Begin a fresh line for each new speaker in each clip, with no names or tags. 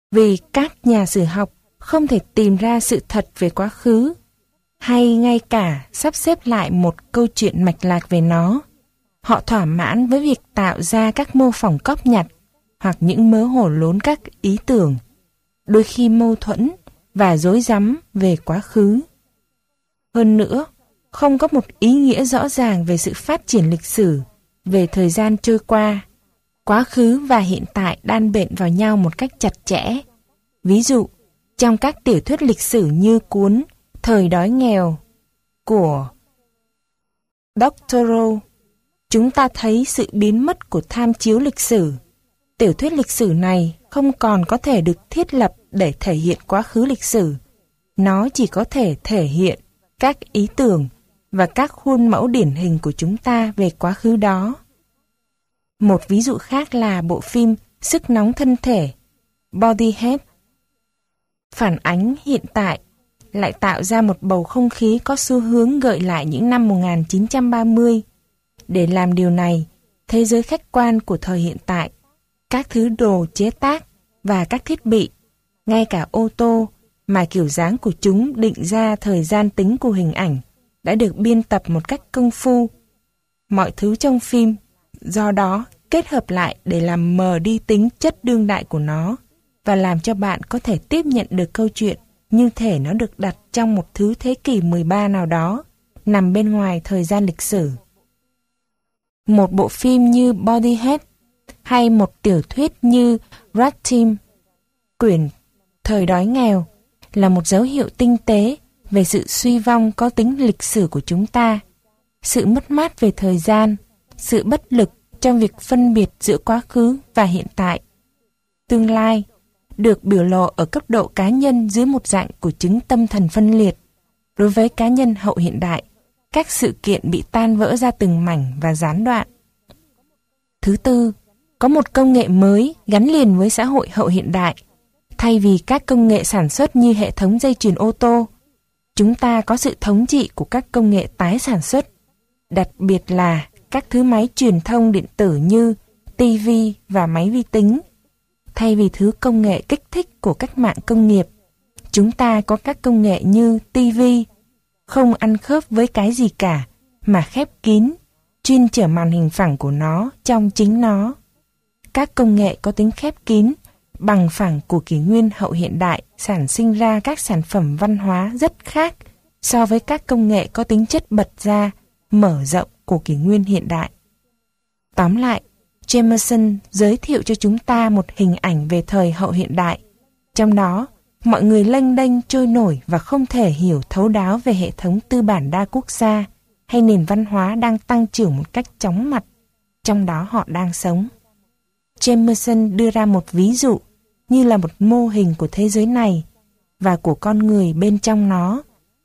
Vì các nhà sử học không thể tìm ra sự thật về quá khứ, hay ngay cả sắp xếp lại một câu chuyện mạch lạc về nó. Họ thỏa mãn với việc tạo ra các mô phỏng cóp nhặt hoặc những mớ hồ lốn các ý tưởng, đôi khi mâu thuẫn và rối rắm về quá khứ. Hơn nữa, không có một ý nghĩa rõ ràng về sự phát triển lịch sử, về thời gian trôi qua. Quá khứ và hiện tại đan bện vào nhau một cách chặt chẽ. Ví dụ, trong các tiểu thuyết lịch sử như cuốn Thời đói nghèo của Doctorow, chúng ta thấy sự biến mất của tham chiếu lịch sử. Tiểu thuyết lịch sử này không còn có thể được thiết lập để thể hiện quá khứ lịch sử. Nó chỉ có thể thể hiện các ý tưởng và các khuôn mẫu điển hình của chúng ta về quá khứ đó. Một ví dụ khác là bộ phim Sức nóng thân thể, Body Heat. Phản ánh hiện tại lại tạo ra một bầu không khí có xu hướng gợi lại những năm 1930. Để làm điều này, thế giới khách quan của thời hiện tại, các thứ đồ chế tác và các thiết bị, ngay cả ô tô mà kiểu dáng của chúng định ra thời gian tính của hình ảnh, đã được biên tập một cách công phu. Mọi thứ trong phim do đó kết hợp lại để làm mờ đi tính chất đương đại của nó và làm cho bạn có thể tiếp nhận được câu chuyện như thể nó được đặt trong một thứ thế kỷ 13 nào đó, nằm bên ngoài thời gian lịch sử. Một bộ phim như Body Heat hay một tiểu thuyết như Rat Team, quyển Thời đói nghèo, là một dấu hiệu tinh tế về sự suy vong có tính lịch sử của chúng ta, sự mất mát về thời gian, sự bất lực trong việc phân biệt giữa quá khứ và hiện tại. Tương lai được biểu lộ ở cấp độ cá nhân dưới một dạng của chứng tâm thần phân liệt. Đối với cá nhân hậu hiện đại, các sự kiện bị tan vỡ ra từng mảnh và gián đoạn. Thứ tư, có một công nghệ mới gắn liền với xã hội hậu hiện đại. Thay vì các công nghệ sản xuất như hệ thống dây chuyền ô tô, chúng ta có sự thống trị của các công nghệ tái sản xuất, đặc biệt là các thứ máy truyền thông điện tử như TV và máy vi tính. Thay vì thứ công nghệ kích thích của cách mạng công nghiệp, chúng ta có các công nghệ như TV, không ăn khớp với cái gì cả, mà khép kín, chuyên chở màn hình phẳng của nó trong chính nó. Các công nghệ có tính khép kín, bằng phẳng của kỷ nguyên hậu hiện đại sản sinh ra các sản phẩm văn hóa rất khác so với các công nghệ có tính chất bật ra, mở rộng của kỷ nguyên hiện đại. Tóm lại, Jameson giới thiệu cho chúng ta một hình ảnh về thời hậu hiện đại. Trong đó, mọi người lênh đênh trôi nổi và không thể hiểu thấu đáo về hệ thống tư bản đa quốc gia hay nền văn hóa đang tăng trưởng một cách chóng mặt, trong đó họ đang sống. Jameson đưa ra một ví dụ như là một mô hình của thế giới này và của con người bên trong nó.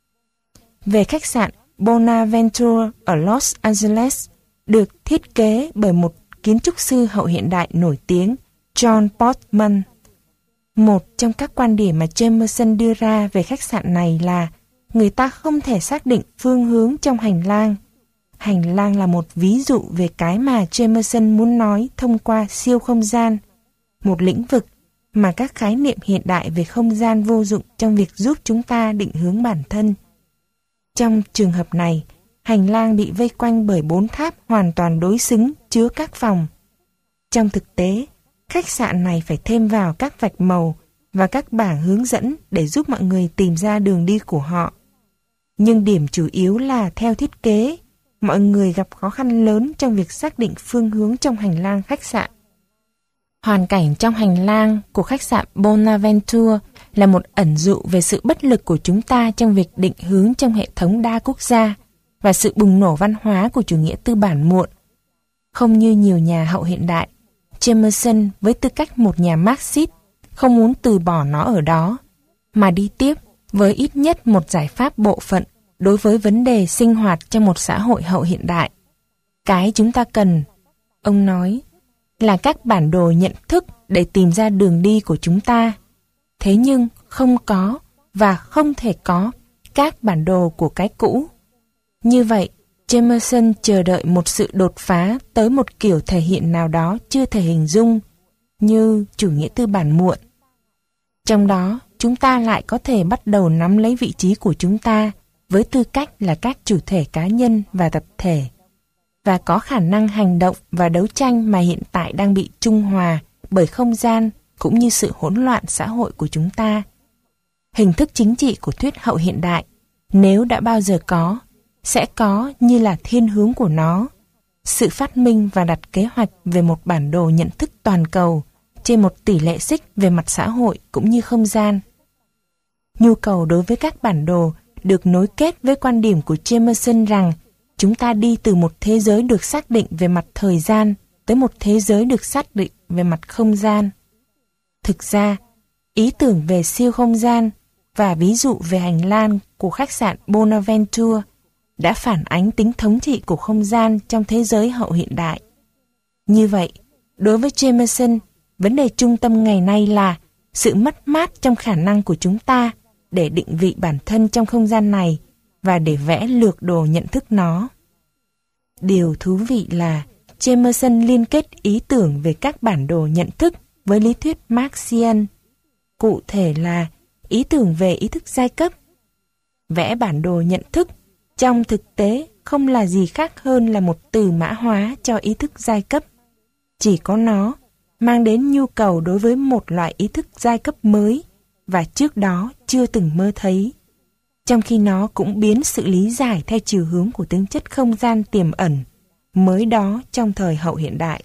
Về khách sạn Bonaventure ở Los Angeles, được thiết kế bởi một kiến trúc sư hậu hiện đại nổi tiếng John Portman. Một trong các quan điểm mà Jameson đưa ra về khách sạn này là người ta không thể xác định phương hướng trong hành lang. Hành lang là một ví dụ về cái mà Jameson muốn nói thông qua siêu không gian, một lĩnh vực mà các khái niệm hiện đại về không gian vô dụng trong việc giúp chúng ta định hướng bản thân. Trong trường hợp này, hành lang bị vây quanh bởi 4 tháp hoàn toàn đối xứng chứa các phòng. Trong thực tế, khách sạn này phải thêm vào các vạch màu và các bảng hướng dẫn để giúp mọi người tìm ra đường đi của họ. Nhưng điểm chủ yếu là theo thiết kế, mọi người gặp khó khăn lớn trong việc xác định phương hướng trong hành lang khách sạn. Hoàn cảnh trong hành lang của khách sạn Bonaventure là một ẩn dụ về sự bất lực của chúng ta trong việc định hướng trong hệ thống đa quốc gia và sự bùng nổ văn hóa của chủ nghĩa tư bản muộn. Không như nhiều nhà hậu hiện đại, Jameson với tư cách một nhà Marxist không muốn từ bỏ nó ở đó, mà đi tiếp với ít nhất một giải pháp bộ phận đối với vấn đề sinh hoạt trong một xã hội hậu hiện đại. Cái chúng ta cần, ông nói, là các bản đồ nhận thức để tìm ra đường đi của chúng ta. Thế nhưng không có và không thể có các bản đồ của cái cũ. Như vậy, Jameson chờ đợi một sự đột phá tới một kiểu thể hiện nào đó chưa thể hình dung, như chủ nghĩa tư bản muộn. Trong đó, chúng ta lại có thể bắt đầu nắm lấy vị trí của chúng ta với tư cách là các chủ thể cá nhân và tập thể, và có khả năng hành động và đấu tranh mà hiện tại đang bị trung hòa bởi không gian cũng như sự hỗn loạn xã hội của chúng ta. Hình thức chính trị của thuyết hậu hiện đại, nếu đã bao giờ có, sẽ có như là thiên hướng của nó, sự phát minh và đặt kế hoạch về một bản đồ nhận thức toàn cầu trên một tỷ lệ xích về mặt xã hội cũng như không gian. Nhu cầu đối với các bản đồ được nối kết với quan điểm của Jameson rằng chúng ta đi từ một thế giới được xác định về mặt thời gian tới một thế giới được xác định về mặt không gian. Thực ra, ý tưởng về siêu không gian và ví dụ về hành lang của khách sạn Bonaventure đã phản ánh tính thống trị của không gian trong thế giới hậu hiện đại. Như vậy, đối với Jameson, vấn đề trung tâm ngày nay là sự mất mát trong khả năng của chúng ta để định vị bản thân trong không gian này và để vẽ lược đồ nhận thức nó. Điều thú vị là Jameson liên kết ý tưởng về các bản đồ nhận thức với lý thuyết Marxian, cụ thể là ý tưởng về ý thức giai cấp. Vẽ bản đồ nhận thức trong thực tế không là gì khác hơn là một từ mã hóa cho ý thức giai cấp. Chỉ có nó mang đến nhu cầu đối với một loại ý thức giai cấp mới và trước đó chưa từng mơ thấy, trong khi nó cũng biến sự lý giải theo chiều hướng của tính chất không gian tiềm ẩn mới đó trong thời hậu hiện đại.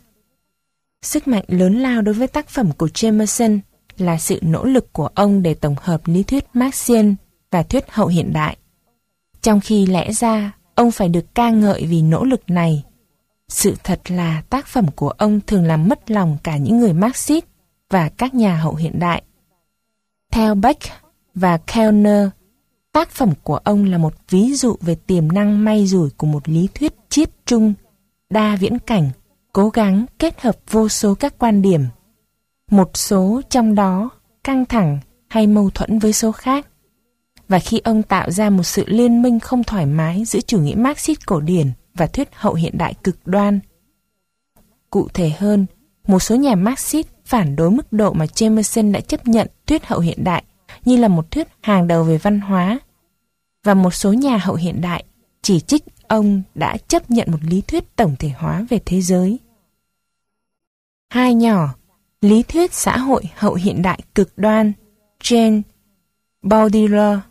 Sức mạnh lớn lao đối với tác phẩm của Jameson là sự nỗ lực của ông để tổng hợp lý thuyết Marxian và thuyết hậu hiện đại. Trong khi lẽ ra, ông phải được ca ngợi vì nỗ lực này. Sự thật là tác phẩm của ông thường làm mất lòng cả những người Marxist và các nhà hậu hiện đại. Theo Beck và Kellner, tác phẩm của ông là một ví dụ về tiềm năng may rủi của một lý thuyết chiết trung, đa viễn cảnh, cố gắng kết hợp vô số các quan điểm. Một số trong đó căng thẳng hay mâu thuẫn với số khác. Và khi ông tạo ra một sự liên minh không thoải mái giữa chủ nghĩa Marxist cổ điển và thuyết hậu hiện đại cực đoan. Cụ thể hơn, một số nhà Marxist phản đối mức độ mà Jameson đã chấp nhận thuyết hậu hiện đại như là một thuyết hàng đầu về văn hóa, và một số nhà hậu hiện đại chỉ trích ông đã chấp nhận một lý thuyết tổng thể hóa về thế giới. Hai nhỏ, lý thuyết xã hội hậu hiện đại cực đoan, Jean Baudrillard.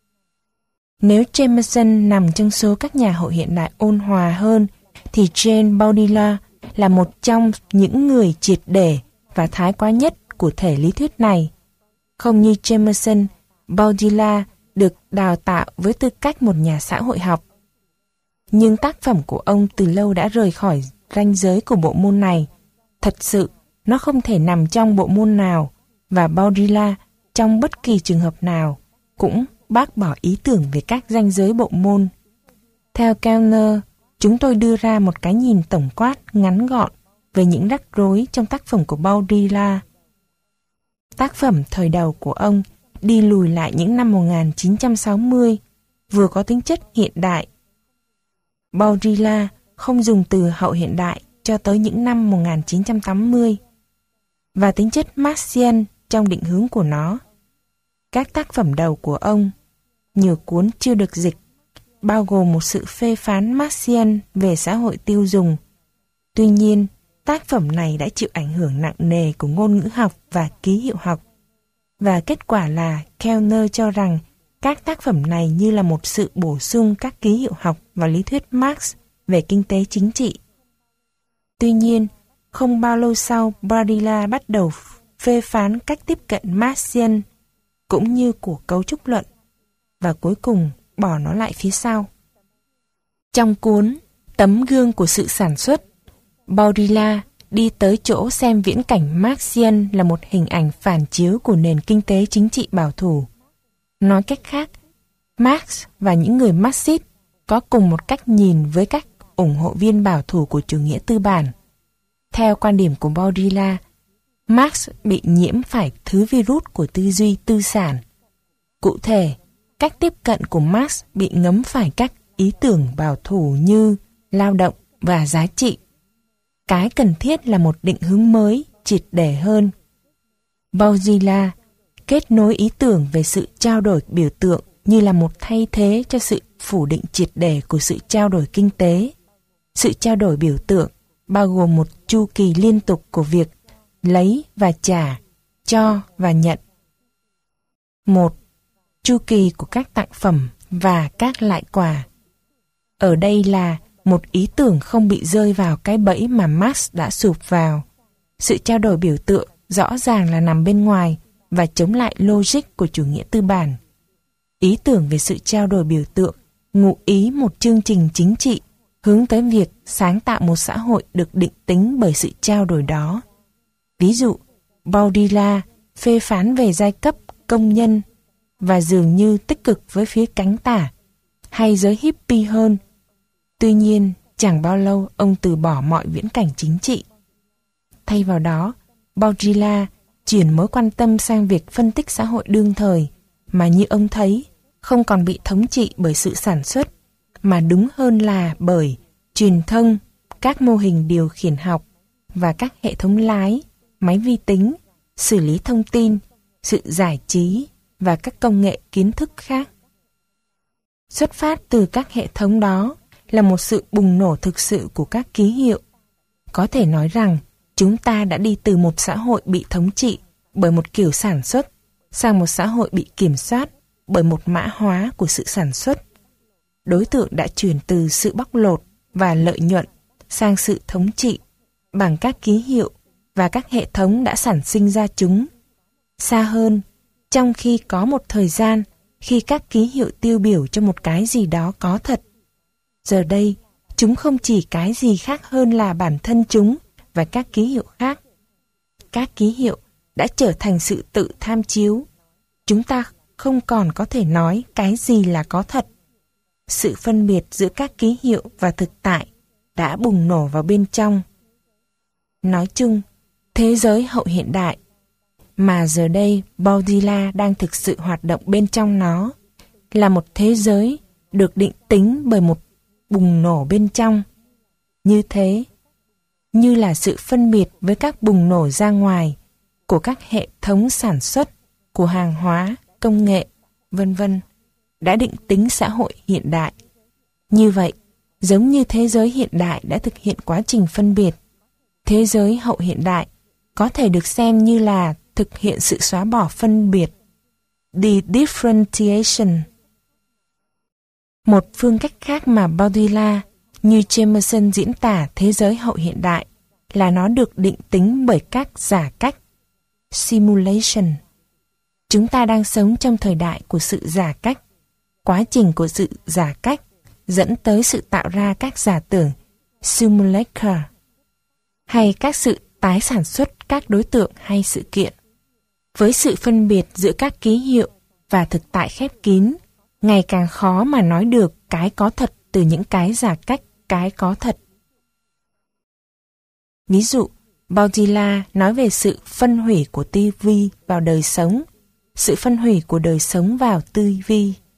Nếu Jameson nằm trong số các nhà hậu hiện đại ôn hòa hơn, thì Jean Baudrillard là một trong những người triệt để và thái quá nhất của thể lý thuyết này. Không như Jameson, Baudrillard được đào tạo với tư cách một nhà xã hội học. Nhưng tác phẩm của ông từ lâu đã rời khỏi ranh giới của bộ môn này. Thật sự, nó không thể nằm trong bộ môn nào, và Baudrillard trong bất kỳ trường hợp nào cũng bác bỏ ý tưởng về các ranh giới bộ môn. Theo Kellner, chúng tôi đưa ra một cái nhìn tổng quát ngắn gọn về những rắc rối trong tác phẩm của Baudrillard. Tác phẩm thời đầu của ông đi lùi lại những năm 1960, vừa có tính chất hiện đại. Baudrillard không dùng từ hậu hiện đại cho tới những năm 1980, và tính chất Marxian trong định hướng của nó. Các tác phẩm đầu của ông, nhiều cuốn chưa được dịch, bao gồm một sự phê phán Marxian về xã hội tiêu dùng. Tuy nhiên, tác phẩm này đã chịu ảnh hưởng nặng nề của ngôn ngữ học và ký hiệu học, và kết quả là Kellner cho rằng các tác phẩm này như là một sự bổ sung các ký hiệu học và lý thuyết Marx về kinh tế chính trị. Tuy nhiên, không bao lâu sau, Baudrillard bắt đầu phê phán cách tiếp cận Marxian cũng như của cấu trúc luận, và cuối cùng bỏ nó lại phía sau. Trong cuốn Tấm gương của sự sản xuất, Baudrillard đi tới chỗ xem viễn cảnh Marxian là một hình ảnh phản chiếu của nền kinh tế chính trị bảo thủ. Nói cách khác, Marx và những người Marxist có cùng một cách nhìn với các ủng hộ viên bảo thủ của chủ nghĩa tư bản. Theo quan điểm của Baudrillard, Marx bị nhiễm phải thứ virus của tư duy tư sản. Cụ thể, cách tiếp cận của Marx bị ngấm phải các ý tưởng bảo thủ như lao động và giá trị. Cái cần thiết là một định hướng mới, triệt để hơn. Baudrillard kết nối ý tưởng về sự trao đổi biểu tượng như là một thay thế cho sự phủ định triệt để của sự trao đổi kinh tế. Sự trao đổi biểu tượng bao gồm một chu kỳ liên tục của việc lấy và trả, cho và nhận. 1. Chu kỳ của các tặng phẩm và các lại quà. Ở đây là một ý tưởng không bị rơi vào cái bẫy mà Marx đã sụp vào. Sự trao đổi biểu tượng rõ ràng là nằm bên ngoài và chống lại logic của chủ nghĩa tư bản. Ý tưởng về sự trao đổi biểu tượng ngụ ý một chương trình chính trị hướng tới việc sáng tạo một xã hội được định tính bởi sự trao đổi đó. Ví dụ, Baudrillard phê phán về giai cấp công nhân và dường như tích cực với phía cánh tả, hay giới hippie hơn. Tuy nhiên, chẳng bao lâu ông từ bỏ mọi viễn cảnh chính trị. Thay vào đó, Baudrillard chuyển mối quan tâm sang việc phân tích xã hội đương thời mà như ông thấy không còn bị thống trị bởi sự sản xuất, mà đúng hơn là bởi truyền thông, các mô hình điều khiển học và các hệ thống lái, máy vi tính, xử lý thông tin, sự giải trí và các công nghệ kiến thức khác. Xuất phát từ các hệ thống đó là một sự bùng nổ thực sự của các ký hiệu. Có thể nói rằng chúng ta đã đi từ một xã hội bị thống trị bởi một kiểu sản xuất sang một xã hội bị kiểm soát bởi một mã hóa của sự sản xuất. Đối tượng đã chuyển từ sự bóc lột và lợi nhuận sang sự thống trị bằng các ký hiệu và các hệ thống đã sản sinh ra chúng. Xa hơn, trong khi có một thời gian khi các ký hiệu tiêu biểu cho một cái gì đó có thật, giờ đây chúng không chỉ cái gì khác hơn là bản thân chúng và các ký hiệu khác. Các ký hiệu đã trở thành sự tự tham chiếu. Chúng ta không còn có thể nói cái gì là có thật. Sự phân biệt giữa các ký hiệu và thực tại đã bùng nổ vào bên trong. Nói chung, thế giới hậu hiện đại, mà giờ đây Baudrillard đang thực sự hoạt động bên trong nó, là một thế giới được định tính bởi một bùng nổ bên trong. Như thế, như là sự phân biệt với các bùng nổ ra ngoài của các hệ thống sản xuất, của hàng hóa, công nghệ, vân vân, đã định tính xã hội hiện đại. Như vậy, giống như thế giới hiện đại đã thực hiện quá trình phân biệt, thế giới hậu hiện đại có thể được xem như là thực hiện sự xóa bỏ phân biệt, differentiation. Một phương cách khác mà Baudrillard như Jameson diễn tả thế giới hậu hiện đại là nó được định tính bởi các giả cách, simulation. Chúng ta đang sống trong thời đại của sự giả cách. Quá trình của sự giả cách dẫn tới sự tạo ra các giả tưởng, simulacra, hay các sự tái sản xuất các đối tượng hay sự kiện. Với sự phân biệt giữa các ký hiệu và thực tại khép kín, ngày càng khó mà nói được cái có thật từ những cái giả cách cái có thật. Ví dụ, Baudrillard nói về sự phân hủy của TV vào đời sống, sự phân hủy của đời sống vào TV.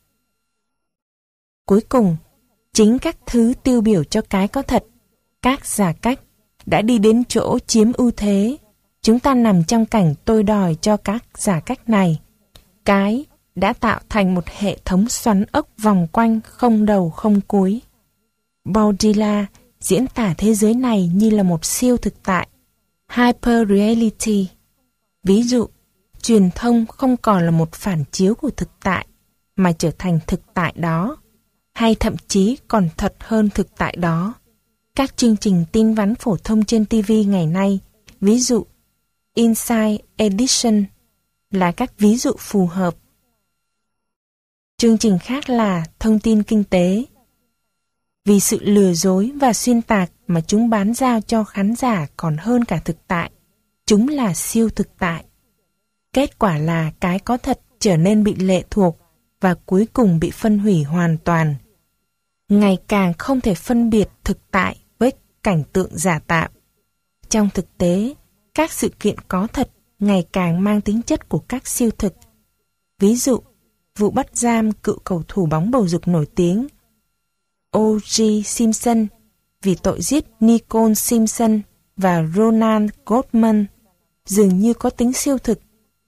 Cuối cùng, chính các thứ tiêu biểu cho cái có thật, các giả cách, đã đi đến chỗ chiếm ưu thế. Chúng ta nằm trong cảnh tôi đòi cho các giả cách này. Cái đã tạo thành một hệ thống xoắn ốc vòng quanh không đầu không cuối. Baudrillard diễn tả thế giới này như là một siêu thực tại, hyperreality. Ví dụ, truyền thông không còn là một phản chiếu của thực tại, mà trở thành thực tại đó, hay thậm chí còn thật hơn thực tại đó. Các chương trình tin vắn phổ thông trên TV ngày nay, ví dụ Inside Edition, là các ví dụ phù hợp. Chương trình khác là thông tin kinh tế. Vì sự lừa dối và xuyên tạc mà chúng bán giao cho khán giả còn hơn cả thực tại, chúng là siêu thực tại. Kết quả là cái có thật trở nên bị lệ thuộc và cuối cùng bị phân hủy hoàn toàn. Ngày càng không thể phân biệt thực tại với cảnh tượng giả tạo. Trong thực tế, các sự kiện có thật ngày càng mang tính chất của các siêu thực. Ví dụ, vụ bắt giam cựu cầu thủ bóng bầu dục nổi tiếng O.J. Simpson vì tội giết Nicole Simpson và Ronald Goldman dường như có tính siêu thực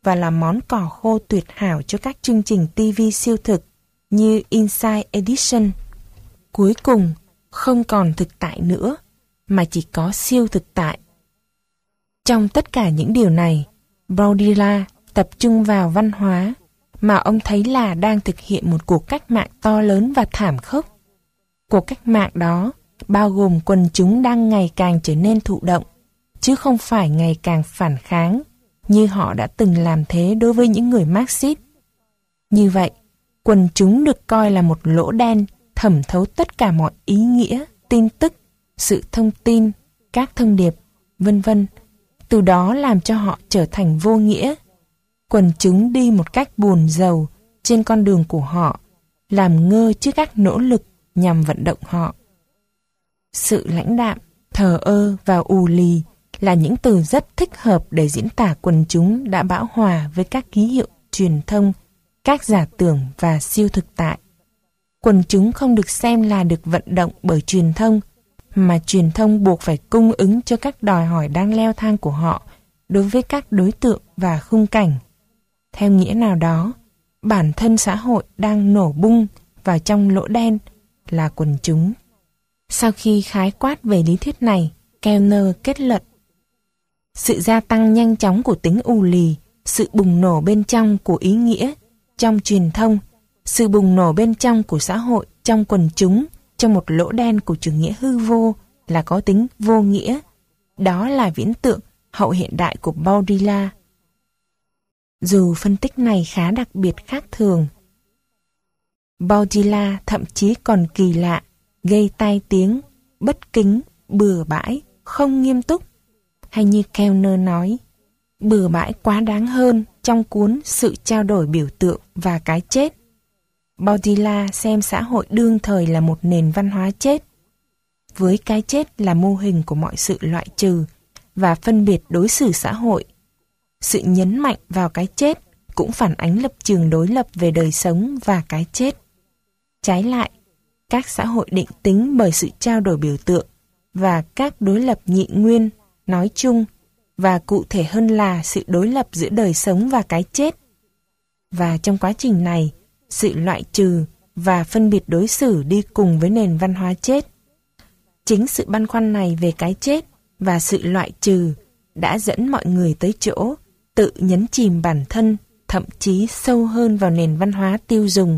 và là món cỏ khô tuyệt hảo cho các chương trình TV siêu thực như Inside Edition. Cuối cùng, không còn thực tại nữa, mà chỉ có siêu thực tại. Trong tất cả những điều này, Baudrillard tập trung vào văn hóa, mà ông thấy là đang thực hiện một cuộc cách mạng to lớn và thảm khốc. Cuộc cách mạng đó bao gồm quần chúng đang ngày càng trở nên thụ động, chứ không phải ngày càng phản kháng, như họ đã từng làm thế đối với những người Marxist. Như vậy, quần chúng được coi là một lỗ đen thẩm thấu tất cả mọi ý nghĩa, tin tức, sự thông tin, các thông điệp, vân vân, từ đó làm cho họ trở thành vô nghĩa. Quần chúng đi một cách buồn rầu trên con đường của họ, làm ngơ trước các nỗ lực nhằm vận động họ. Sự lãnh đạm, thờ ơ và ù lì là những từ rất thích hợp để diễn tả quần chúng đã bão hòa với các ký hiệu truyền thông, các giả tưởng và siêu thực tại. Quần chúng không được xem là được vận động bởi truyền thông, mà truyền thông buộc phải cung ứng cho các đòi hỏi đang leo thang của họ đối với các đối tượng và khung cảnh. Theo nghĩa nào đó, bản thân xã hội đang nổ bung vào trong lỗ đen là quần chúng. Sau khi khái quát về lý thuyết này, Kellner kết luận: sự gia tăng nhanh chóng của tính ù lì, sự bùng nổ bên trong của ý nghĩa trong truyền thông, sự bùng nổ bên trong của xã hội trong quần chúng, trong một lỗ đen của chủ nghĩa hư vô là có tính vô nghĩa. Đó là viễn tượng hậu hiện đại của Baudrillard. Dù phân tích này khá đặc biệt khác thường, Baudrillard thậm chí còn kỳ lạ, gây tai tiếng, bất kính, bừa bãi, không nghiêm túc. Hay như Kellner nói, bừa bãi quá đáng hơn trong cuốn Sự trao đổi biểu tượng và cái chết. Baudrillard xem xã hội đương thời là một nền văn hóa chết, với cái chết là mô hình của mọi sự loại trừ và phân biệt đối xử xã hội. Sự nhấn mạnh vào cái chết cũng phản ánh lập trường đối lập về đời sống và cái chết. Trái lại, các xã hội định tính bởi sự trao đổi biểu tượng và các đối lập nhị nguyên nói chung, và cụ thể hơn là sự đối lập giữa đời sống và cái chết. Và trong quá trình này, sự loại trừ và phân biệt đối xử đi cùng với nền văn hóa chết. Chính sự băn khoăn này về cái chết và sự loại trừ đã dẫn mọi người tới chỗ tự nhấn chìm bản thân, thậm chí sâu hơn vào nền văn hóa tiêu dùng.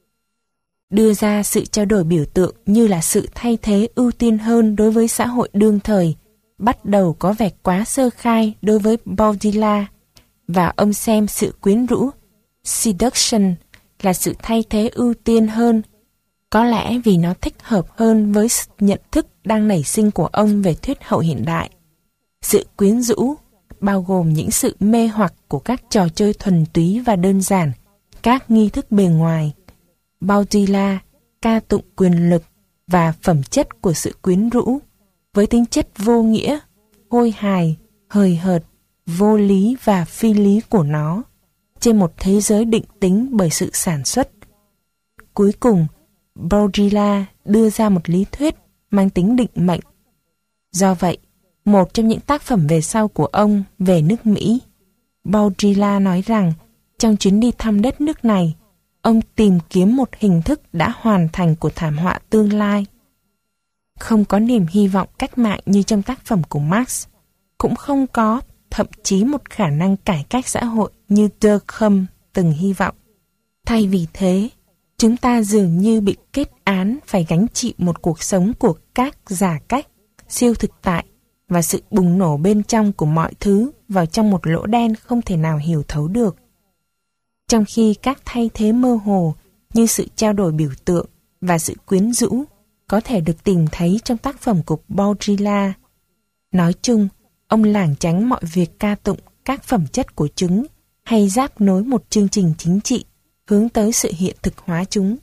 Đưa ra sự trao đổi biểu tượng như là sự thay thế ưu tiên hơn đối với xã hội đương thời, bắt đầu có vẻ quá sơ khai đối với Baudrillard, và ông xem sự quyến rũ, seduction, là sự thay thế ưu tiên hơn, có lẽ vì nó thích hợp hơn với nhận thức đang nảy sinh của ông về thuyết hậu hiện đại. Sự quyến rũ bao gồm những sự mê hoặc của các trò chơi thuần túy và đơn giản, các nghi thức bề ngoài. Baudrillard ca tụng quyền lực và phẩm chất của sự quyến rũ, với tính chất vô nghĩa, hôi hài, hời hợt, vô lý và phi lý của nó, trên một thế giới định tính bởi sự sản xuất. Cuối cùng, Baudrillard đưa ra một lý thuyết mang tính định mệnh. Do vậy, một trong những tác phẩm về sau của ông về nước Mỹ, Baudrillard nói rằng trong chuyến đi thăm đất nước này, ông tìm kiếm một hình thức đã hoàn thành của thảm họa tương lai. Không có niềm hy vọng cách mạng như trong tác phẩm của Marx, cũng không có thậm chí một khả năng cải cách xã hội như Durkheim từng hy vọng. Thay vì thế, chúng ta dường như bị kết án phải gánh chịu một cuộc sống của các giả cách, siêu thực tại và sự bùng nổ bên trong của mọi thứ vào trong một lỗ đen không thể nào hiểu thấu được. Trong khi các thay thế mơ hồ như sự trao đổi biểu tượng và sự quyến rũ có thể được tìm thấy trong tác phẩm của Baudrillard. Nói chung, ông lảng tránh mọi việc ca tụng các phẩm chất của chúng hay giáp nối một chương trình chính trị hướng tới sự hiện thực hóa chúng.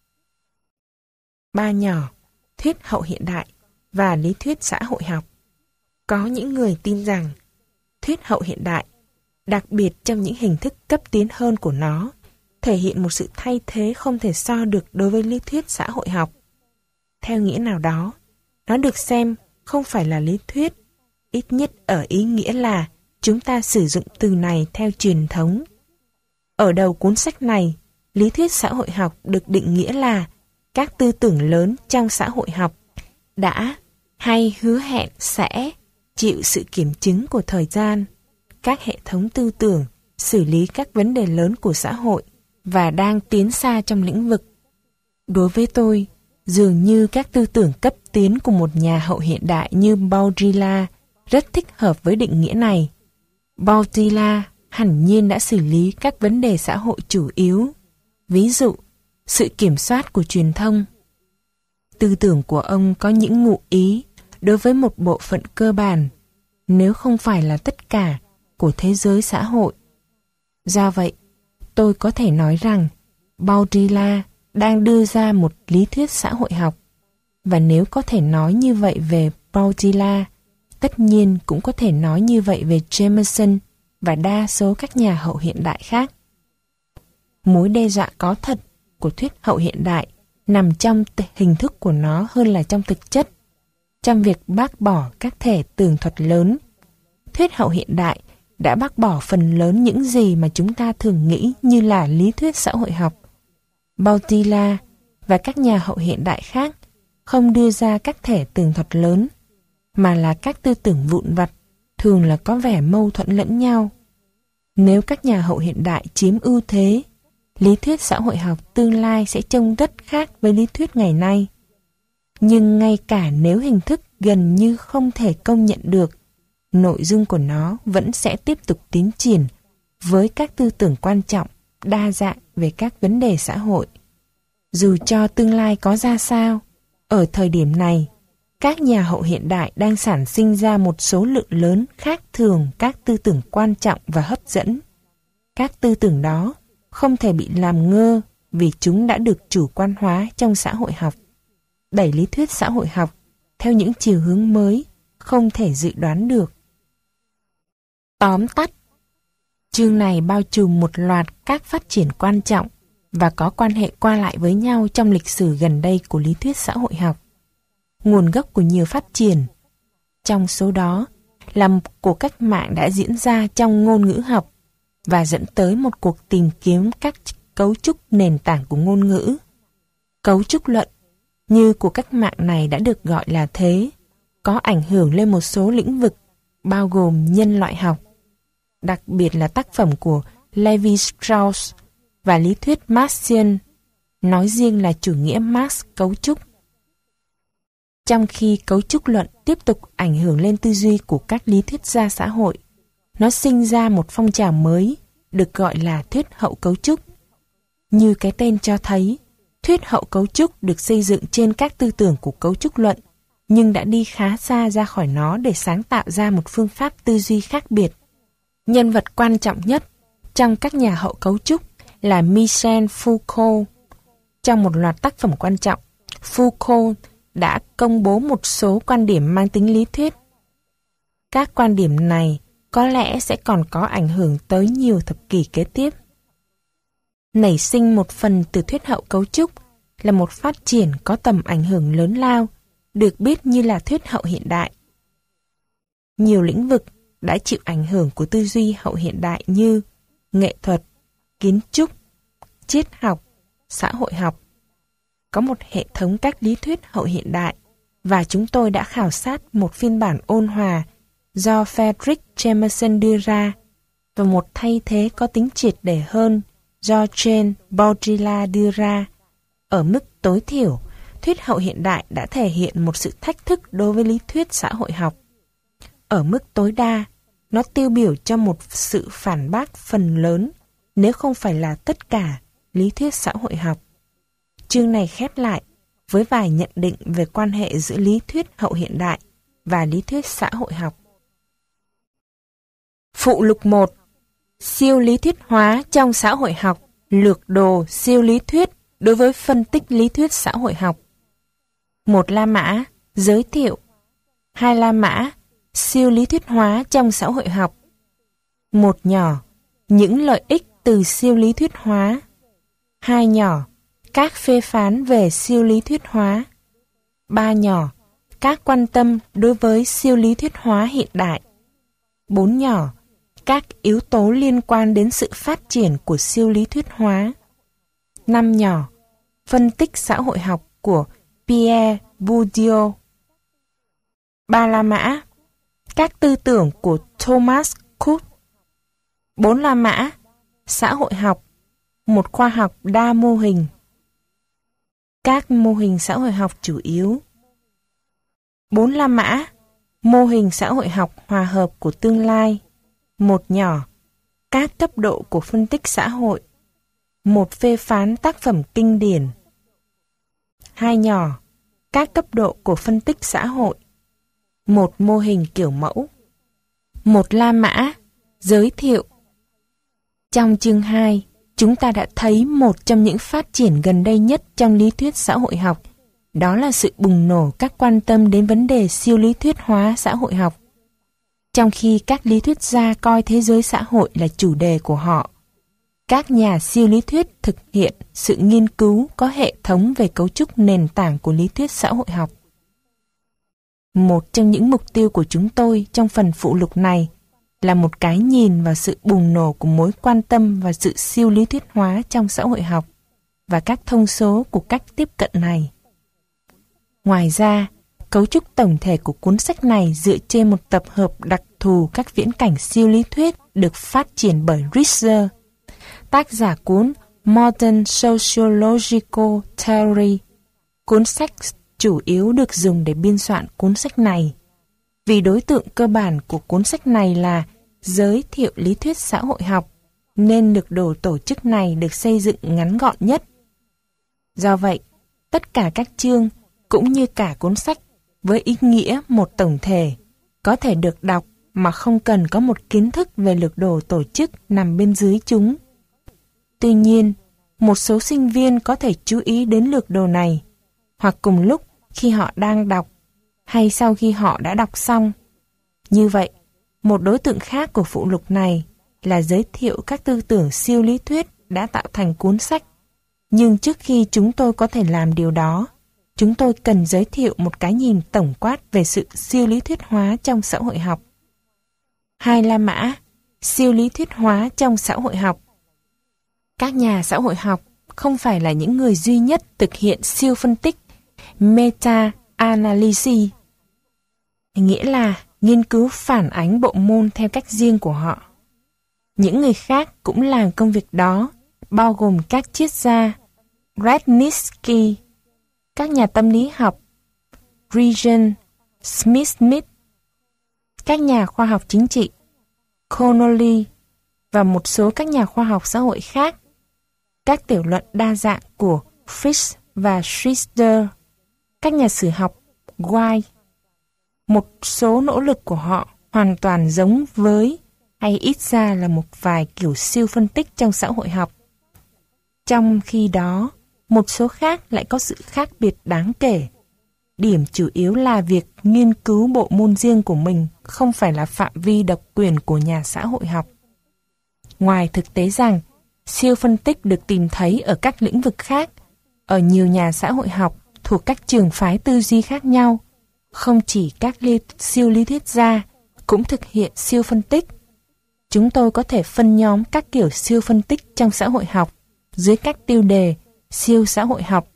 Ba nhỏ, thuyết hậu hiện đại và lý thuyết xã hội học. Có những người tin rằng thuyết hậu hiện đại, đặc biệt trong những hình thức cấp tiến hơn của nó, thể hiện một sự thay thế không thể so được đối với lý thuyết xã hội học. Theo nghĩa nào đó, nó được xem không phải là lý thuyết, ít nhất ở ý nghĩa là chúng ta sử dụng từ này theo truyền thống. Ở đầu cuốn sách này, lý thuyết xã hội học được định nghĩa là các tư tưởng lớn trong xã hội học đã hay hứa hẹn sẽ chịu sự kiểm chứng của thời gian, các hệ thống tư tưởng xử lý các vấn đề lớn của xã hội và đang tiến xa trong lĩnh vực. Đối với tôi, dường như các tư tưởng cấp tiến của một nhà hậu hiện đại như Baudrillard rất thích hợp với định nghĩa này. Baudrillard hẳn nhiên đã xử lý các vấn đề xã hội chủ yếu, ví dụ, sự kiểm soát của truyền thông. Tư tưởng của ông có những ngụ ý đối với một bộ phận cơ bản, nếu không phải là tất cả, của thế giới xã hội. Do vậy, tôi có thể nói rằng Baudrillard đang đưa ra một lý thuyết xã hội học, và nếu có thể nói như vậy về Baudrillard, tất nhiên cũng có thể nói như vậy về Jameson và đa số các nhà hậu hiện đại khác. Mối đe dọa có thật của thuyết hậu hiện đại nằm trong hình thức của nó hơn là trong thực chất, trong việc bác bỏ các thể tường thuật lớn. Thuyết hậu hiện đại đã bác bỏ phần lớn những gì mà chúng ta thường nghĩ như là lý thuyết xã hội học. Baudrillard và các nhà hậu hiện đại khác không đưa ra các thể tường thuật lớn, mà là các tư tưởng vụn vặt, thường là có vẻ mâu thuẫn lẫn nhau. Nếu các nhà hậu hiện đại chiếm ưu thế, lý thuyết xã hội học tương lai sẽ trông rất khác với lý thuyết ngày nay. Nhưng ngay cả nếu hình thức gần như không thể công nhận được, nội dung của nó vẫn sẽ tiếp tục tiến triển với các tư tưởng quan trọng, đa dạng về các vấn đề xã hội. Dù cho tương lai có ra sao, ở thời điểm này, các nhà hậu hiện đại đang sản sinh ra một số lượng lớn khác thường các tư tưởng quan trọng và hấp dẫn. Các tư tưởng đó không thể bị làm ngơ vì chúng đã được chủ quan hóa trong xã hội học, đẩy lý thuyết xã hội học theo những chiều hướng mới không thể dự đoán được. Tóm tắt, chương này bao trùm một loạt các phát triển quan trọng và có quan hệ qua lại với nhau trong lịch sử gần đây của lý thuyết xã hội học. Nguồn gốc của nhiều phát triển, trong số đó là một cuộc cách mạng đã diễn ra trong ngôn ngữ học và dẫn tới một cuộc tìm kiếm các cấu trúc nền tảng của ngôn ngữ. Cấu trúc luận, như cuộc cách mạng này đã được gọi là thế, có ảnh hưởng lên một số lĩnh vực, bao gồm nhân loại học, đặc biệt là tác phẩm của Levi-Strauss và lý thuyết Marxian, nói riêng là chủ nghĩa Marx cấu trúc. Trong khi cấu trúc luận tiếp tục ảnh hưởng lên tư duy của các lý thuyết gia xã hội, nó sinh ra một phong trào mới được gọi là thuyết hậu cấu trúc. Như cái tên cho thấy, thuyết hậu cấu trúc được xây dựng trên các tư tưởng của cấu trúc luận, nhưng đã đi khá xa ra khỏi nó để sáng tạo ra một phương pháp tư duy khác biệt. Nhân vật quan trọng nhất trong các nhà hậu cấu trúc là Michel Foucault. Trong một loạt tác phẩm quan trọng, Foucault đã công bố một số quan điểm mang tính lý thuyết. Các quan điểm này có lẽ sẽ còn có ảnh hưởng tới nhiều thập kỷ kế tiếp. Nảy sinh một phần từ thuyết hậu cấu trúc là một phát triển có tầm ảnh hưởng lớn lao, được biết như là thuyết hậu hiện đại. Nhiều lĩnh vực đã chịu ảnh hưởng của tư duy hậu hiện đại như nghệ thuật, kiến trúc, triết học, xã hội học. Có một hệ thống các lý thuyết hậu hiện đại, và chúng tôi đã khảo sát một phiên bản ôn hòa do Frederick Jameson đưa ra và một thay thế có tính triệt để hơn do Jean Baudrillard đưa ra. Ở mức tối thiểu, thuyết hậu hiện đại đã thể hiện một sự thách thức đối với lý thuyết xã hội học. Ở mức tối đa, nó tiêu biểu cho một sự phản bác phần lớn, nếu không phải là tất cả, lý thuyết xã hội học. Chương này khép lại với vài nhận định về quan hệ giữa lý thuyết hậu hiện đại và lý thuyết xã hội học. Phụ lục 1. Siêu lý thuyết hóa trong xã hội học, lược đồ siêu lý thuyết đối với phân tích lý thuyết xã hội học. 1. La Mã, giới thiệu. 2. La Mã, siêu lý thuyết hóa trong xã hội học. 1 nhỏ, những lợi ích từ siêu lý thuyết hóa. 2 nhỏ, các phê phán về siêu lý thuyết hóa. 3 nhỏ, các quan tâm đối với siêu lý thuyết hóa hiện đại. 4 nhỏ, các yếu tố liên quan đến sự phát triển của siêu lý thuyết hóa. 5 nhỏ, phân tích xã hội học của Pierre Bourdieu. 3 La Mã, các tư tưởng của Thomas Kuhn. 4 La Mã, xã hội học, một khoa học đa mô hình. Các mô hình xã hội học chủ yếu. 4 La Mã, mô hình xã hội học hòa hợp của tương lai. 1 nhỏ, các cấp độ của phân tích xã hội. 1 phê phán tác phẩm kinh điển. 2 nhỏ, các cấp độ của phân tích xã hội. 1 mô hình kiểu mẫu. 1 La Mã, giới thiệu. Trong chương 2, chúng ta đã thấy một trong những phát triển gần đây nhất trong lý thuyết xã hội học, đó là sự bùng nổ các quan tâm đến vấn đề siêu lý thuyết hóa xã hội học. Trong khi các lý thuyết gia coi thế giới xã hội là chủ đề của họ, các nhà siêu lý thuyết thực hiện sự nghiên cứu có hệ thống về cấu trúc nền tảng của lý thuyết xã hội học. Một trong những mục tiêu của chúng tôi trong phần phụ lục này là một cái nhìn vào sự bùng nổ của mối quan tâm và sự siêu lý thuyết hóa trong xã hội học và các thông số của cách tiếp cận này. Ngoài ra, cấu trúc tổng thể của cuốn sách này dựa trên một tập hợp đặc thù các viễn cảnh siêu lý thuyết được phát triển bởi Richter, tác giả cuốn Modern Sociological Theory. Cuốn sách chủ yếu được dùng để biên soạn cuốn sách này, vì đối tượng cơ bản của cuốn sách này là giới thiệu lý thuyết xã hội học, nên lược đồ tổ chức này được xây dựng ngắn gọn nhất. Do vậy, tất cả các chương, cũng như cả cuốn sách, với ý nghĩa một tổng thể, có thể được đọc mà không cần có một kiến thức về lược đồ tổ chức nằm bên dưới chúng. Tuy nhiên, một số sinh viên có thể chú ý đến lược đồ này, hoặc cùng lúc khi họ đang đọc, hay sau khi họ đã đọc xong. Như vậy, một đối tượng khác của phụ lục này là giới thiệu các tư tưởng siêu lý thuyết đã tạo thành cuốn sách. Nhưng trước khi chúng tôi có thể làm điều đó, chúng tôi cần giới thiệu một cái nhìn tổng quát về sự siêu lý thuyết hóa trong xã hội học. 2 La Mã, siêu lý thuyết hóa trong xã hội học. Các nhà xã hội học không phải là những người duy nhất thực hiện siêu phân tích, meta-analysis, nghĩa là nghiên cứu phản ánh bộ môn theo cách riêng của họ. Những người khác cũng làm công việc đó, bao gồm các triết gia Rednitsky, các nhà tâm lý học Regan, Smith, các nhà khoa học chính trị Connolly và một số các nhà khoa học xã hội khác. Các tiểu luận đa dạng của Frisch và Schrichter, các nhà sử học White. Một số nỗ lực của họ hoàn toàn giống với, hay ít ra là một vài kiểu siêu phân tích trong xã hội học. Trong khi đó, một số khác lại có sự khác biệt đáng kể. Điểm chủ yếu là việc nghiên cứu bộ môn riêng của mình không phải là phạm vi độc quyền của nhà xã hội học. Ngoài thực tế rằng, siêu phân tích được tìm thấy ở các lĩnh vực khác, ở nhiều nhà xã hội học thuộc các trường phái tư duy khác nhau, không chỉ các siêu lý thuyết gia cũng thực hiện siêu phân tích. Chúng tôi có thể phân nhóm các kiểu siêu phân tích trong xã hội học dưới các tiêu đề siêu xã hội học,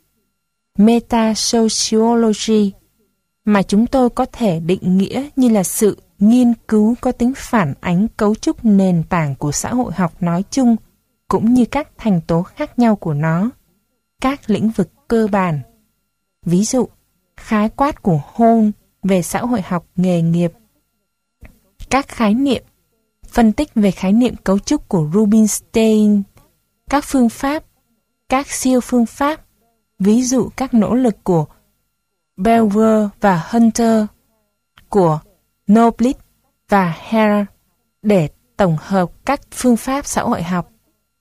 meta-sociology, mà chúng tôi có thể định nghĩa như là sự nghiên cứu có tính phản ánh cấu trúc nền tảng của xã hội học nói chung, cũng như các thành tố khác nhau của nó, các lĩnh vực cơ bản. Ví dụ, khái quát của Hall về xã hội học nghề nghiệp, các khái niệm, phân tích về khái niệm cấu trúc của Rubinstein, các phương pháp, các siêu phương pháp, ví dụ các nỗ lực của Belver và Hunter, của Noblit và Hare để tổng hợp các phương pháp xã hội học.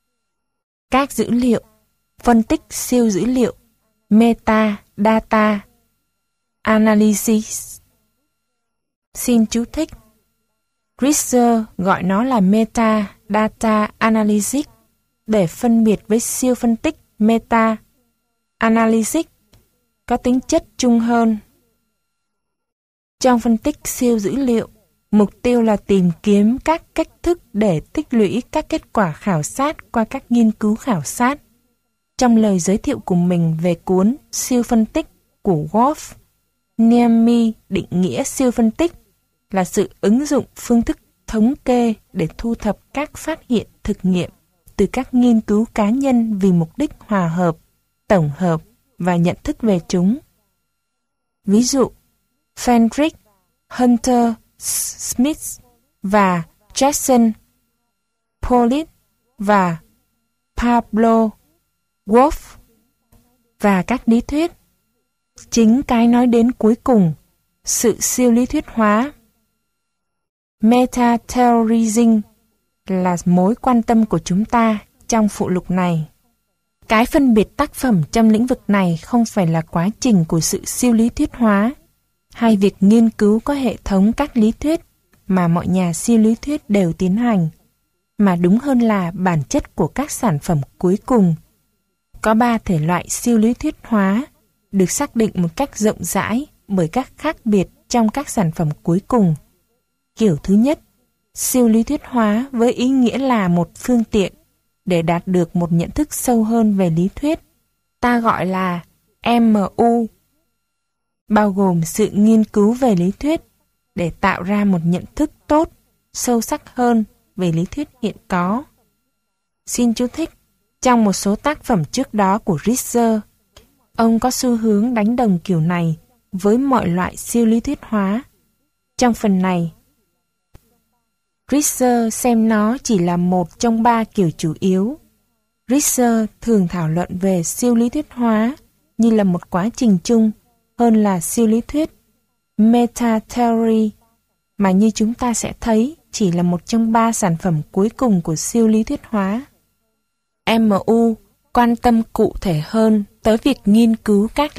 Các dữ liệu, phân tích siêu dữ liệu, meta-data analysis. Xin chú thích. Richter gọi nó là meta-data analysis để phân biệt với siêu phân tích meta-analysis có tính chất chung hơn. Trong phân tích siêu dữ liệu, Mục tiêu là tìm kiếm các cách thức để tích lũy các kết quả khảo sát qua các nghiên cứu khảo sát. Trong lời giới thiệu của mình về cuốn Siêu phân tích của Wolf, Niemi định nghĩa siêu phân tích là sự ứng dụng phương thức thống kê để thu thập các phát hiện thực nghiệm từ các nghiên cứu cá nhân vì mục đích hòa hợp, tổng hợp và nhận thức về chúng. Ví dụ, Frederick Hunter Smith và Jackson Pollock và Pablo Wolf và các lý thuyết. Chính cái nói đến cuối cùng, sự siêu lý thuyết hóa, meta-theorizing, là mối quan tâm của chúng ta trong phụ lục này. Cái phân biệt tác phẩm trong lĩnh vực này không phải là quá trình của sự siêu lý thuyết hóa hay việc nghiên cứu có hệ thống các lý thuyết mà mọi nhà siêu lý thuyết đều tiến hành, mà đúng hơn là bản chất của các sản phẩm cuối cùng. Có 3 thể loại siêu lý thuyết hóa được xác định một cách rộng rãi bởi các khác biệt trong các sản phẩm cuối cùng. Kiểu thứ nhất, siêu lý thuyết hóa với ý nghĩa là một phương tiện để đạt được một nhận thức sâu hơn về lý thuyết, ta gọi là MU, bao gồm sự nghiên cứu về lý thuyết để tạo ra một nhận thức tốt, sâu sắc hơn về lý thuyết hiện có. Xin chú thích, trong một số tác phẩm trước đó của Richter, ông có xu hướng đánh đồng kiểu này với mọi loại siêu lý thuyết hóa. Trong phần này, Richter xem nó chỉ là một trong 3 kiểu chủ yếu. Richter thường thảo luận về siêu lý thuyết hóa như là một quá trình chung hơn là siêu lý thuyết, meta-theory, mà như chúng ta sẽ thấy chỉ là một trong 3 sản phẩm cuối cùng của siêu lý thuyết hóa. MU quan tâm cụ thể hơn tới việc nghiên cứu các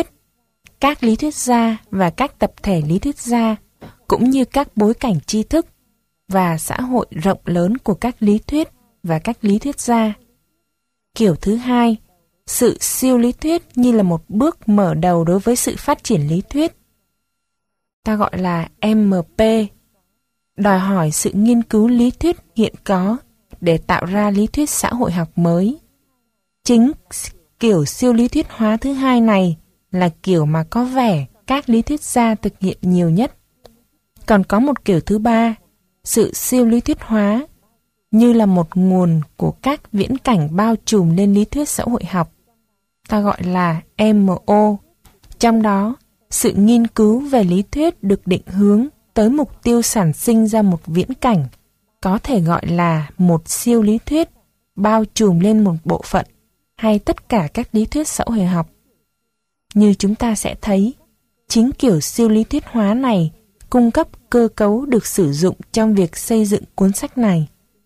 lý thuyết gia và các tập thể lý thuyết gia, cũng như các bối cảnh tri thức và xã hội rộng lớn của các lý thuyết và các lý thuyết gia. Kiểu thứ hai, sự siêu lý thuyết như là một bước mở đầu đối với sự phát triển lý thuyết, ta gọi là MP, đòi hỏi sự nghiên cứu lý thuyết hiện có để tạo ra lý thuyết xã hội học mới. Chính kiểu siêu lý thuyết hóa thứ hai này là kiểu mà có vẻ các lý thuyết gia thực hiện nhiều nhất. Còn có một kiểu thứ ba, sự siêu lý thuyết hóa như là một nguồn của các viễn cảnh bao trùm lên lý thuyết xã hội học, ta gọi là MO. Trong đó, sự nghiên cứu về lý thuyết được định hướng tới mục tiêu sản sinh ra một viễn cảnh, có thể gọi là một siêu lý thuyết, bao trùm lên một bộ phận hay tất cả các lý thuyết xã hội học. Như chúng ta sẽ thấy, chính kiểu siêu lý thuyết hóa này cung cấp cơ cấu được sử dụng trong việc xây dựng cuốn sách này.